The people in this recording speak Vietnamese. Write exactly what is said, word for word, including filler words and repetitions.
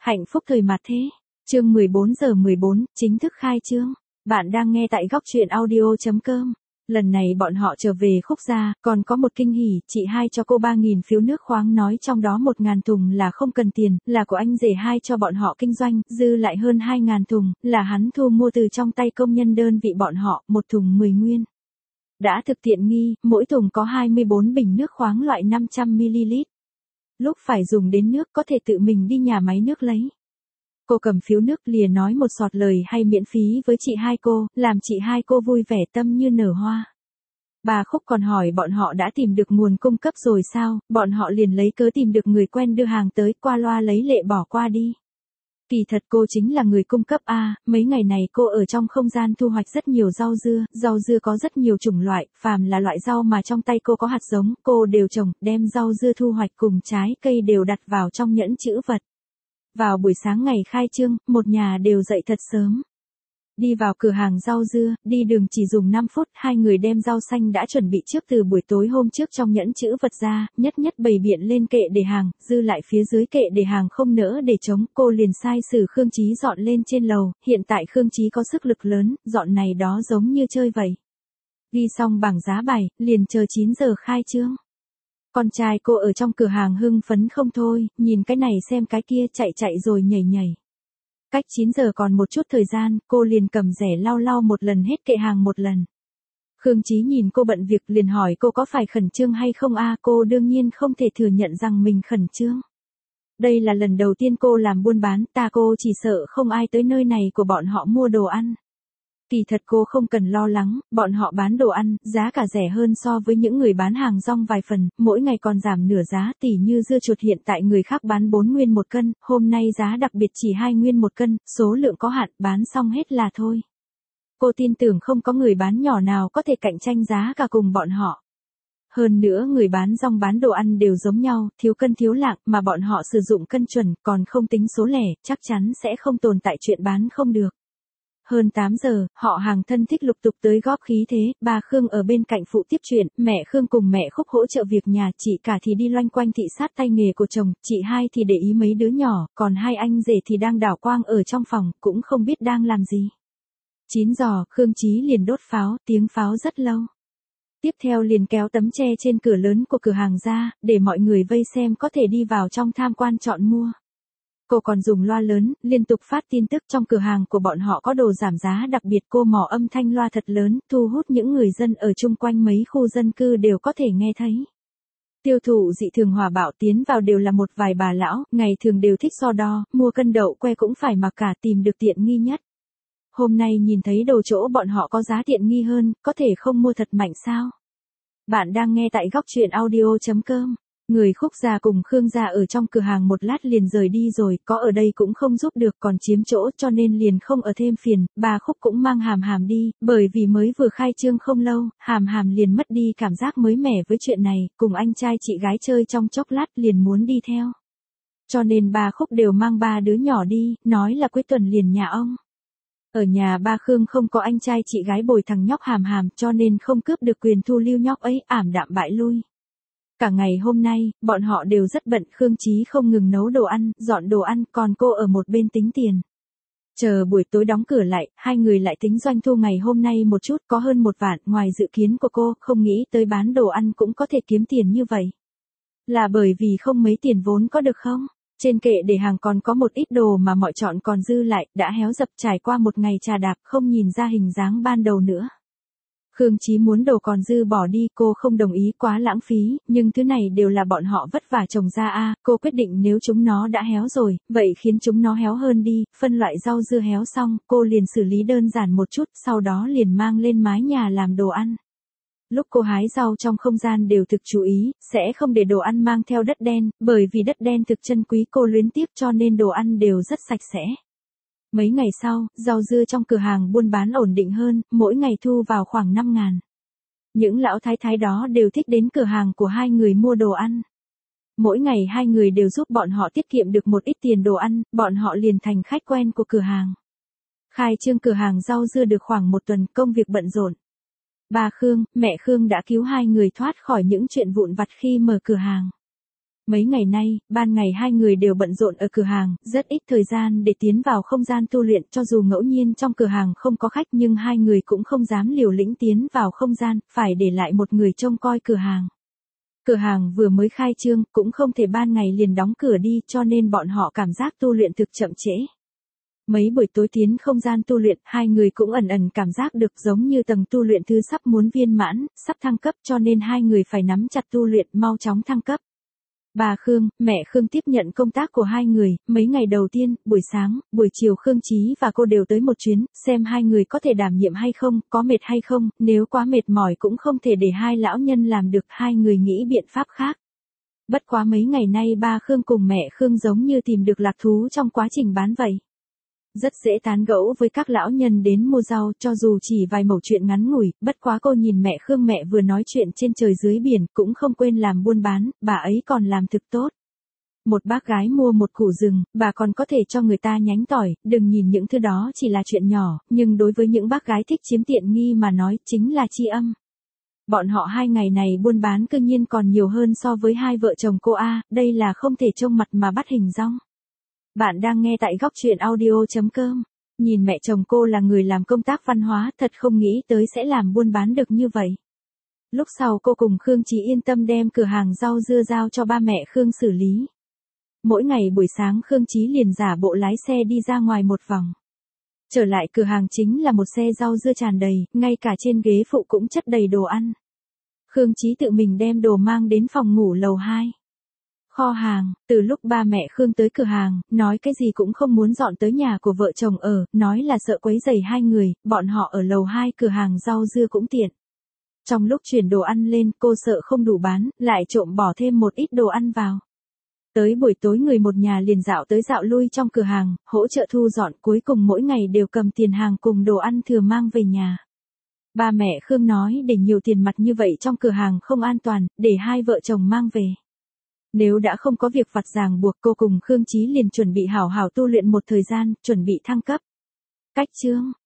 Hạnh phúc thời mạt thế. Chương mười bốn giờ mười bốn, chính thức khai trương. Bạn đang nghe tại góc truyện audio chấm com. Lần này bọn họ trở về Khúc gia, còn có một kinh hỉ, chị hai cho cô ba nghìn phiếu nước khoáng nói trong đó một ngàn thùng là không cần tiền, là của anh rể hai cho bọn họ kinh doanh, dư lại hơn hai ngàn thùng, là hắn thu mua từ trong tay công nhân đơn vị bọn họ, một thùng mười nguyên. Đã thực tiện nghi, mỗi thùng có hai mươi bốn bình nước khoáng loại năm trăm mi li lít. Lúc phải dùng đến nước có thể tự mình đi nhà máy nước lấy. Cô cầm phiếu nước lìa nói một sọt lời hay miễn phí với chị hai cô, làm chị hai cô vui vẻ tâm như nở hoa. Bà Khúc còn hỏi bọn họ đã tìm được nguồn cung cấp rồi sao, bọn họ liền lấy cớ tìm được người quen đưa hàng tới, qua loa lấy lệ bỏ qua đi. Kỳ thật cô chính là người cung cấp a, mấy ngày này cô ở trong không gian thu hoạch rất nhiều rau dưa, rau dưa có rất nhiều chủng loại, phàm là loại rau mà trong tay cô có hạt giống, cô đều trồng, đem rau dưa thu hoạch cùng trái cây đều đặt vào trong nhẫn trữ vật. Vào buổi sáng ngày khai trương, một nhà đều dậy thật sớm. Đi vào cửa hàng rau dưa, đi đường chỉ dùng năm phút, hai người đem rau xanh đã chuẩn bị trước từ buổi tối hôm trước trong nhẫn trữ vật ra, nhất nhất bày biện lên kệ để hàng, dư lại phía dưới kệ để hàng không nỡ để trống, cô liền sai sử Khương Chí dọn lên trên lầu, hiện tại Khương Chí có sức lực lớn, dọn này đó giống như chơi vậy. Ghi xong bảng giá bài, liền chờ chín giờ khai trương. Con trai cô ở trong cửa hàng hưng phấn không thôi, nhìn cái này xem cái kia chạy chạy rồi nhảy nhảy. Cách chín giờ còn một chút thời gian, cô liền cầm rẻ lau lau một lần hết kệ hàng một lần. Khương Chí nhìn cô bận việc liền hỏi cô có phải khẩn trương hay không a, cô đương nhiên không thể thừa nhận rằng mình khẩn trương. Đây là lần đầu tiên cô làm buôn bán, ta cô chỉ sợ không ai tới nơi này của bọn họ mua đồ ăn. Kỳ thật cô không cần lo lắng, bọn họ bán đồ ăn, giá cả rẻ hơn so với những người bán hàng rong vài phần, mỗi ngày còn giảm nửa giá, tỉ như dưa chuột hiện tại người khác bán bốn nguyên một cân, hôm nay giá đặc biệt chỉ hai nguyên một cân, số lượng có hạn, bán xong hết là thôi. Cô tin tưởng không có người bán nhỏ nào có thể cạnh tranh giá cả cùng bọn họ. Hơn nữa người bán rong bán đồ ăn đều giống nhau, thiếu cân thiếu lạng, mà bọn họ sử dụng cân chuẩn, còn không tính số lẻ, chắc chắn sẽ không tồn tại chuyện bán không được. Hơn tám giờ, họ hàng thân thích lục tục tới góp khí thế, bà Khương ở bên cạnh phụ tiếp chuyện, mẹ Khương cùng mẹ Khúc hỗ trợ việc nhà, chị cả thì đi loanh quanh thị sát tay nghề của chồng, chị hai thì để ý mấy đứa nhỏ, còn hai anh rể thì đang đảo quang ở trong phòng, cũng không biết đang làm gì. chín giờ, Khương Chí liền đốt pháo, tiếng pháo rất lâu. Tiếp theo liền kéo tấm tre trên cửa lớn của cửa hàng ra, để mọi người vây xem có thể đi vào trong tham quan chọn mua. Cô còn dùng loa lớn, liên tục phát tin tức trong cửa hàng của bọn họ có đồ giảm giá đặc biệt, cô mỏ âm thanh loa thật lớn, thu hút những người dân ở chung quanh mấy khu dân cư đều có thể nghe thấy. Tiêu thụ dị thường hòa bạo, tiến vào đều là một vài bà lão, ngày thường đều thích so đo, mua cân đậu que cũng phải mặc cả, tìm được tiện nghi nhất. Hôm nay nhìn thấy đồ chỗ bọn họ có giá tiện nghi hơn, có thể không mua thật mạnh sao? Bạn đang nghe tại góc truyện audio chấm com. Người Khúc gia cùng Khương gia ở trong cửa hàng một lát liền rời đi rồi, có ở đây cũng không giúp được, còn chiếm chỗ cho nên liền không ở thêm phiền, bà Khúc cũng mang Hàm Hàm đi, bởi vì mới vừa khai trương không lâu, Hàm Hàm liền mất đi cảm giác mới mẻ với chuyện này, cùng anh trai chị gái chơi trong chốc lát liền muốn đi theo. Cho nên bà Khúc đều mang ba đứa nhỏ đi, nói là cuối tuần liền nhà ông. Ở nhà ba Khương không có anh trai chị gái bồi thằng nhóc Hàm Hàm cho nên không cướp được quyền thu lưu nhóc ấy, ảm đạm bại lui. Cả ngày hôm nay, bọn họ đều rất bận, Khương Chí không ngừng nấu đồ ăn, dọn đồ ăn, còn cô ở một bên tính tiền. Chờ buổi tối đóng cửa lại, hai người lại tính doanh thu ngày hôm nay một chút, có hơn một vạn, ngoài dự kiến của cô, không nghĩ tới bán đồ ăn cũng có thể kiếm tiền như vậy. Là bởi vì không mấy tiền vốn có được không? Trên kệ để hàng còn có một ít đồ mà mọi chọn còn dư lại, đã héo dập trải qua một ngày trà đạp, không nhìn ra hình dáng ban đầu nữa. Khương Chí muốn đồ còn dư bỏ đi, cô không đồng ý, quá lãng phí, nhưng thứ này đều là bọn họ vất vả trồng ra a, cô quyết định nếu chúng nó đã héo rồi, vậy khiến chúng nó héo hơn đi, phân loại rau dưa héo xong, cô liền xử lý đơn giản một chút, sau đó liền mang lên mái nhà làm đồ ăn. Lúc cô hái rau trong không gian đều thực chú ý, sẽ không để đồ ăn mang theo đất đen, bởi vì đất đen thực chân quý, cô luyến tiếc cho nên đồ ăn đều rất sạch sẽ. Mấy ngày sau, rau dưa trong cửa hàng buôn bán ổn định hơn, mỗi ngày thu vào khoảng năm ngàn. Những lão thái thái đó đều thích đến cửa hàng của hai người mua đồ ăn. Mỗi ngày hai người đều giúp bọn họ tiết kiệm được một ít tiền đồ ăn, bọn họ liền thành khách quen của cửa hàng. Khai trương cửa hàng rau dưa được khoảng một tuần, công việc bận rộn. Bà Khương, mẹ Khương đã cứu hai người thoát khỏi những chuyện vụn vặt khi mở cửa hàng. Mấy ngày nay, ban ngày hai người đều bận rộn ở cửa hàng, rất ít thời gian để tiến vào không gian tu luyện, cho dù ngẫu nhiên trong cửa hàng không có khách nhưng hai người cũng không dám liều lĩnh tiến vào không gian, phải để lại một người trông coi cửa hàng. Cửa hàng vừa mới khai trương, cũng không thể ban ngày liền đóng cửa đi, cho nên bọn họ cảm giác tu luyện thực chậm trễ. Mấy buổi tối tiến không gian tu luyện, hai người cũng ẩn ẩn cảm giác được giống như tầng tu luyện thứ sắp muốn viên mãn, sắp thăng cấp, cho nên hai người phải nắm chặt tu luyện, mau chóng thăng cấp. Bà Khương, mẹ Khương tiếp nhận công tác của hai người, mấy ngày đầu tiên, buổi sáng, buổi chiều Khương Chí và cô đều tới một chuyến, xem hai người có thể đảm nhiệm hay không, có mệt hay không, nếu quá mệt mỏi cũng không thể để hai lão nhân làm được, hai người nghĩ biện pháp khác. Bất quá mấy ngày nay ba Khương cùng mẹ Khương giống như tìm được lạc thú trong quá trình bán vậy. Rất dễ tán gẫu với các lão nhân đến mua rau, cho dù chỉ vài mẩu chuyện ngắn ngủi, bất quá cô nhìn mẹ Khương, mẹ vừa nói chuyện trên trời dưới biển, cũng không quên làm buôn bán, bà ấy còn làm thực tốt. Một bác gái mua một củ rừng, bà còn có thể cho người ta nhánh tỏi, đừng nhìn những thứ đó chỉ là chuyện nhỏ, nhưng đối với những bác gái thích chiếm tiện nghi mà nói, chính là tri âm. Bọn họ hai ngày này buôn bán cương nhiên còn nhiều hơn so với hai vợ chồng cô A, đây là không thể trông mặt mà bắt hình dong. Bạn đang nghe tại góc truyện audio.com. Nhìn mẹ chồng cô là người làm công tác văn hóa, thật không nghĩ tới sẽ làm buôn bán được như vậy. Lúc sau cô cùng Khương Chí yên tâm đem cửa hàng rau dưa giao cho ba mẹ Khương xử lý. Mỗi ngày buổi sáng Khương Chí liền giả bộ lái xe đi ra ngoài một vòng. Trở lại cửa hàng chính là một xe rau dưa tràn đầy, ngay cả trên ghế phụ cũng chất đầy đồ ăn. Khương Chí tự mình đem đồ mang đến phòng ngủ lầu hai. Kho hàng, từ lúc ba mẹ Khương tới cửa hàng, nói cái gì cũng không muốn dọn tới nhà của vợ chồng ở, nói là sợ quấy rầy hai người, bọn họ ở lầu hai cửa hàng rau dưa cũng tiện. Trong lúc chuyển đồ ăn lên, cô sợ không đủ bán, lại trộm bỏ thêm một ít đồ ăn vào. Tới buổi tối người một nhà liền dạo tới dạo lui trong cửa hàng, hỗ trợ thu dọn, cuối cùng mỗi ngày đều cầm tiền hàng cùng đồ ăn thừa mang về nhà. Ba mẹ Khương nói để nhiều tiền mặt như vậy trong cửa hàng không an toàn, để hai vợ chồng mang về. Nếu đã không có việc vặt ràng buộc, cô cùng Khương Chí liền chuẩn bị hảo hảo tu luyện một thời gian, chuẩn bị thăng cấp. Cách chương,